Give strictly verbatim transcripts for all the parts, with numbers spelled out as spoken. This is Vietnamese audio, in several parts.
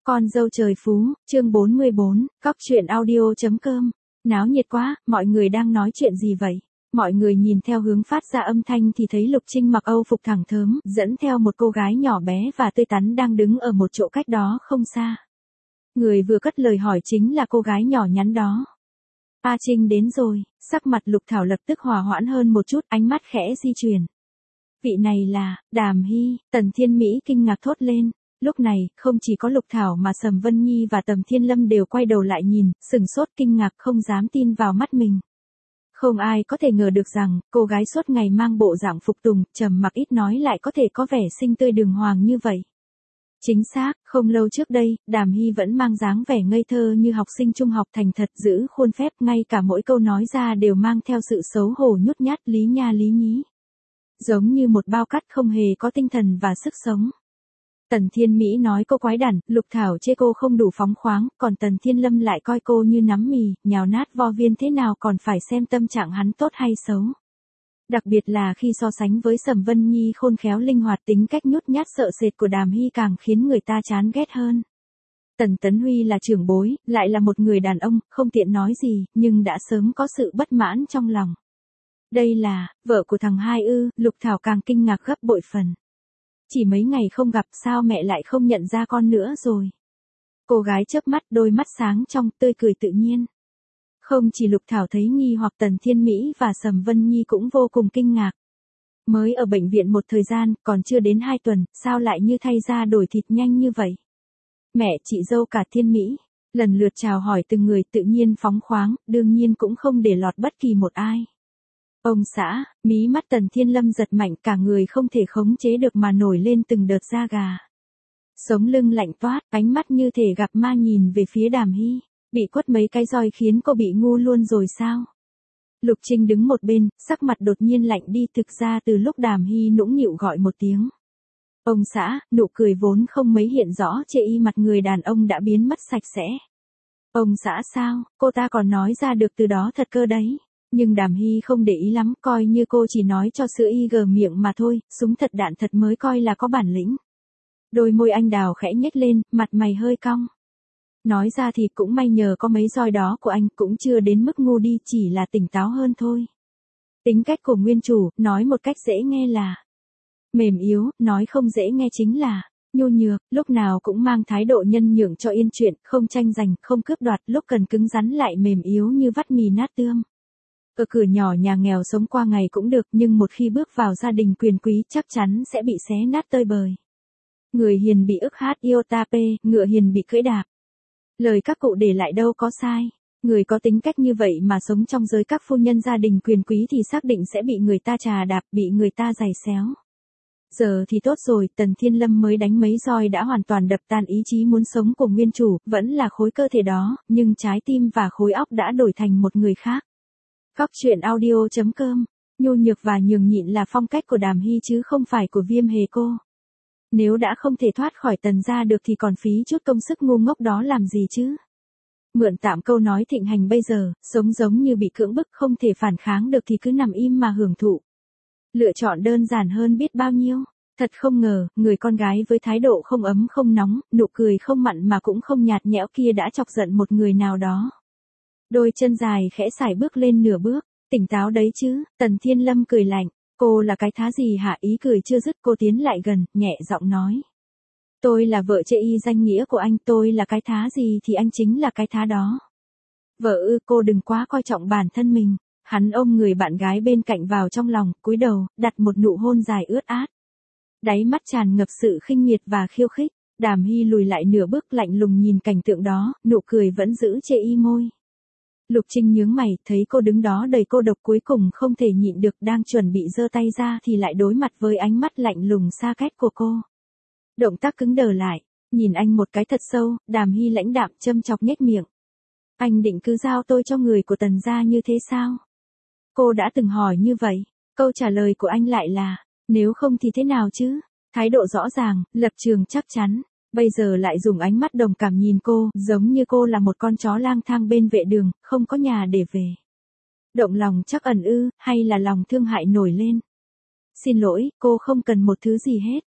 Con dâu trời phú, chương bốn mươi bốn, cóc truyện audio.com. Náo nhiệt quá, mọi người đang nói chuyện gì vậy? Mọi người nhìn theo hướng phát ra âm thanh thì thấy Lục Trinh mặc Âu phục thẳng thớm, dẫn theo một cô gái nhỏ bé và tươi tắn đang đứng ở một chỗ cách đó không xa. Người vừa cất lời hỏi chính là cô gái nhỏ nhắn đó. A Trinh đến rồi, sắc mặt Lục Thảo lập tức hòa hoãn hơn một chút, ánh mắt khẽ di chuyển. Vị này là, Đàm Hy, Tần Thiên Mỹ kinh ngạc thốt lên. Lúc này, không chỉ có Lục Thảo mà Sầm Vân Nhi và Tầm Thiên Lâm đều quay đầu lại nhìn, sừng sốt kinh ngạc không dám tin vào mắt mình. Không ai có thể ngờ được rằng, cô gái suốt ngày mang bộ dạng phục tùng, trầm mặc ít nói lại có thể có vẻ xinh tươi đường hoàng như vậy. Chính xác, không lâu trước đây, Đàm Hy vẫn mang dáng vẻ ngây thơ như học sinh trung học thành thật giữ khuôn phép, ngay cả mỗi câu nói ra đều mang theo sự xấu hổ nhút nhát lý nha lý nhí. Giống như một bao cát không hề có tinh thần và sức sống. Tần Thiên Mỹ nói cô quái đản, Lục Thảo chê cô không đủ phóng khoáng, còn Tần Thiên Lâm lại coi cô như nắm mì, nhào nát vo viên thế nào còn phải xem tâm trạng hắn tốt hay xấu. Đặc biệt là khi so sánh với Sầm Vân Nhi khôn khéo linh hoạt tính cách nhút nhát sợ sệt của Đàm Hy càng khiến người ta chán ghét hơn. Tần Tấn Huy là trưởng bối, lại là một người đàn ông, không tiện nói gì, nhưng đã sớm có sự bất mãn trong lòng. Đây là, vợ của thằng hai ư, Lục Thảo càng kinh ngạc gấp bội phần. Chỉ mấy ngày không gặp sao mẹ lại không nhận ra con nữa rồi. Cô gái chớp mắt đôi mắt sáng trong tươi cười tự nhiên. Không chỉ Lục Thảo thấy nghi hoặc Tần Thiên Mỹ và Sầm Vân Nhi cũng vô cùng kinh ngạc. Mới ở bệnh viện một thời gian, còn chưa đến hai tuần, sao lại như thay da đổi thịt nhanh như vậy? Mẹ chị dâu cả Thiên Mỹ, lần lượt chào hỏi từng người tự nhiên phóng khoáng, đương nhiên cũng không để lọt bất kỳ một ai. Ông xã, mí mắt Tần Thiên Lâm giật mạnh cả người không thể khống chế được mà nổi lên từng đợt da gà. Sống lưng lạnh toát, ánh mắt như thể gặp ma nhìn về phía Đàm Hy, bị quất mấy cái roi khiến cô bị ngu luôn rồi sao? Lục Trinh đứng một bên, sắc mặt đột nhiên lạnh đi thực ra từ lúc Đàm Hy nũng nịu gọi một tiếng. Ông xã, nụ cười vốn không mấy hiện rõ chê y mặt người đàn ông đã biến mất sạch sẽ. Ông xã sao, cô ta còn nói ra được từ đó thật cơ đấy. Nhưng Đàm Hy không để ý lắm, coi như cô chỉ nói cho sữa y gờ miệng mà thôi, súng thật đạn thật mới coi là có bản lĩnh. Đôi môi anh đào khẽ nhếch lên, mặt mày hơi cong. Nói ra thì cũng may nhờ có mấy roi đó của anh cũng chưa đến mức ngu đi, chỉ là tỉnh táo hơn thôi. Tính cách của nguyên chủ, nói một cách dễ nghe là mềm yếu, nói không dễ nghe chính là nhu nhược, lúc nào cũng mang thái độ nhân nhượng cho yên chuyện, không tranh giành, không cướp đoạt, lúc cần cứng rắn lại mềm yếu như vắt mì nát tương. Ở cửa nhỏ nhà nghèo sống qua ngày cũng được, nhưng một khi bước vào gia đình quyền quý chắc chắn sẽ bị xé nát tơi bời. Người hiền bị ức hát iota p, ngựa hiền bị cưỡi đạp. Lời các cụ để lại đâu có sai. Người có tính cách như vậy mà sống trong giới các phu nhân gia đình quyền quý thì xác định sẽ bị người ta chà đạp, bị người ta giày xéo. Giờ thì tốt rồi, Tần Thiên Lâm mới đánh mấy roi đã hoàn toàn đập tan ý chí muốn sống của nguyên chủ, vẫn là khối cơ thể đó, nhưng trái tim và khối óc đã đổi thành một người khác. Cóc truyện audio.com, nhu nhược và nhường nhịn là phong cách của Đàm Hy chứ không phải của Viêm Hề cô. Nếu đã không thể thoát khỏi Tần gia được thì còn phí chút công sức ngu ngốc đó làm gì chứ? Mượn tạm câu nói thịnh hành bây giờ, sống giống như bị cưỡng bức không thể phản kháng được thì cứ nằm im mà hưởng thụ. Lựa chọn đơn giản hơn biết bao nhiêu. Thật không ngờ, người con gái với thái độ không ấm không nóng, nụ cười không mặn mà cũng không nhạt nhẽo kia đã chọc giận một người nào đó. Đôi chân dài khẽ sải bước lên nửa bước, tỉnh táo đấy chứ, Tần Thiên Lâm cười lạnh, cô là cái thá gì hả? Ý cười chưa dứt cô tiến lại gần, nhẹ giọng nói. Tôi là vợ chê y danh nghĩa của anh, tôi là cái thá gì thì anh chính là cái thá đó. Vợ ư, cô đừng quá coi trọng bản thân mình. Hắn ôm người bạn gái bên cạnh vào trong lòng, cúi đầu, đặt một nụ hôn dài ướt át. Đáy mắt tràn ngập sự khinh miệt và khiêu khích, Đàm Hy lùi lại nửa bước lạnh lùng nhìn cảnh tượng đó, nụ cười vẫn giữ chê y môi. Lục Trinh nhướng mày, thấy cô đứng đó đầy cô độc cuối cùng không thể nhịn được, đang chuẩn bị giơ tay ra thì lại đối mặt với ánh mắt lạnh lùng xa cách của cô. Động tác cứng đờ lại, nhìn anh một cái thật sâu, Đàm Hy lãnh đạm châm chọc nhếch miệng. Anh định cứ giao tôi cho người của Tần gia như thế sao? Cô đã từng hỏi như vậy, câu trả lời của anh lại là, nếu không thì thế nào chứ? Thái độ rõ ràng, lập trường chắc chắn. Bây giờ lại dùng ánh mắt đồng cảm nhìn cô, giống như cô là một con chó lang thang bên vệ đường, không có nhà để về. Động lòng chắc ẩn ư, hay là lòng thương hại nổi lên? Xin lỗi, cô không cần một thứ gì hết.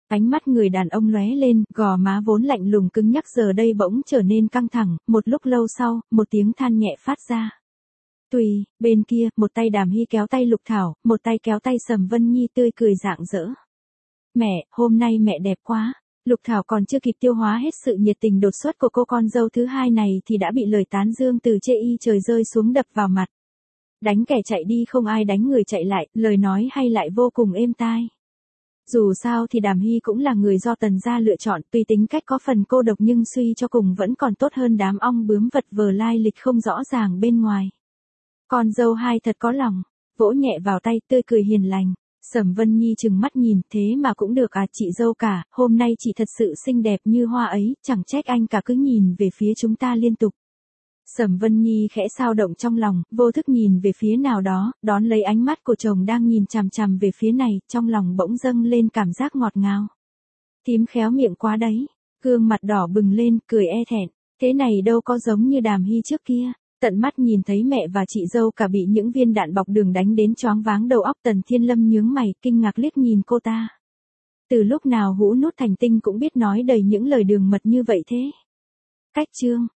Ánh mắt người đàn ông lóe lên, gò má vốn lạnh lùng cứng nhắc giờ đây bỗng trở nên căng thẳng, một lúc lâu sau, một tiếng than nhẹ phát ra. Tùy, bên kia, một tay Đàm Hy kéo tay Lục Thảo, một tay kéo tay Sầm Vân Nhi tươi cười rạng rỡ. Mẹ, hôm nay mẹ đẹp quá. Lục Thảo còn chưa kịp tiêu hóa hết sự nhiệt tình đột xuất của cô con dâu thứ hai này thì đã bị lời tán dương từ chê y trời rơi xuống đập vào mặt. Đánh kẻ chạy đi không ai đánh người chạy lại, lời nói hay lại vô cùng êm tai. Dù sao thì Đàm Hy cũng là người do Tần gia lựa chọn, tuy tính cách có phần cô độc nhưng suy cho cùng vẫn còn tốt hơn đám ong bướm vật vờ lai lịch không rõ ràng bên ngoài. Con dâu hai thật có lòng, vỗ nhẹ vào tay tươi cười hiền lành. Sầm Vân Nhi chừng mắt nhìn, thế mà cũng được à chị dâu cả, hôm nay chị thật sự xinh đẹp như hoa ấy, chẳng trách anh cả cứ nhìn về phía chúng ta liên tục. Sầm Vân Nhi khẽ xao động trong lòng, vô thức nhìn về phía nào đó, đón lấy ánh mắt của chồng đang nhìn chằm chằm về phía này, trong lòng bỗng dâng lên cảm giác ngọt ngào. Thím khéo miệng quá đấy, gương mặt đỏ bừng lên, cười e thẹn, thế này đâu có giống như Đàm Hy trước kia. Tận mắt nhìn thấy mẹ và chị dâu cả bị những viên đạn bọc đường đánh đến choáng váng đầu óc, Tần Thiên Lâm nhướng mày, kinh ngạc liếc nhìn cô ta. Từ lúc nào hũ nút thành tinh cũng biết nói đầy những lời đường mật như vậy thế? Cách chương